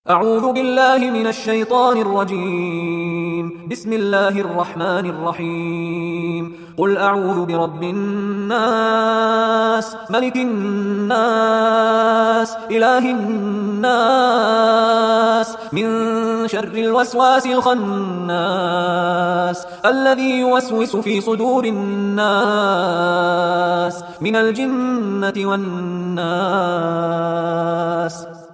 أعوذ بالله من الشيطان الرجيم. بسم الله الرحمن الرحيم. قل أعوذ برب الناس، ملك الناس، إله الناس، من شر الوسواس الخناس الذي يوسوس في صدور الناس من الجنة والناس.